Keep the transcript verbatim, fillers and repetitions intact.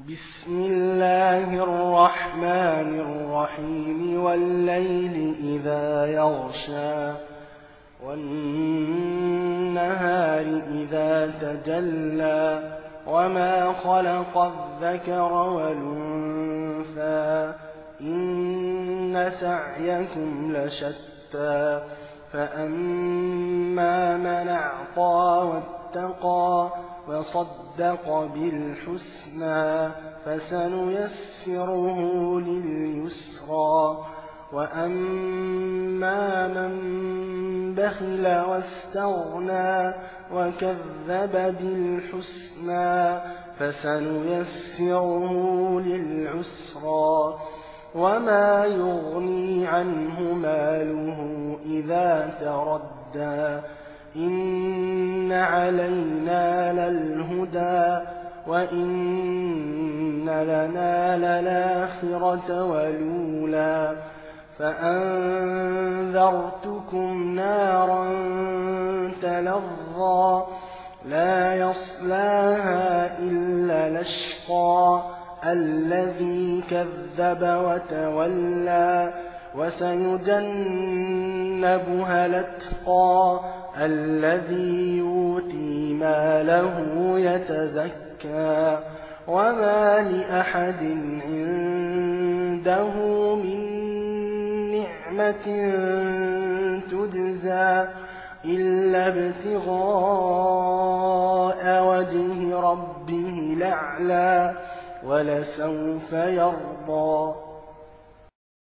بسم الله الرحمن الرحيم والليل إذا يغشى والنهار إذا تجلى وما خلق الذكر والأنثى إن سعيكم لشتى فأما من أعطى واتقى وصدق بالحسنى فسنيسره لليسرى وأما من بخل واستغنى وكذب بالحسنى فسنيسره للعسرى وما يغني عنه ماله إذا تردى إن علينا للهدى وإن لنا للآخرة والأولى فأنذرتكم نارا تلظى لا يصلاها إلا الأشقى الذي كذب وتولى وسيجنبها الأتقى الذي يؤتي ماله يتزكى وما لأحد عنده من نعمة تجزى إلا ابتغاء وجه ربه الأعلى ولسوف يرضى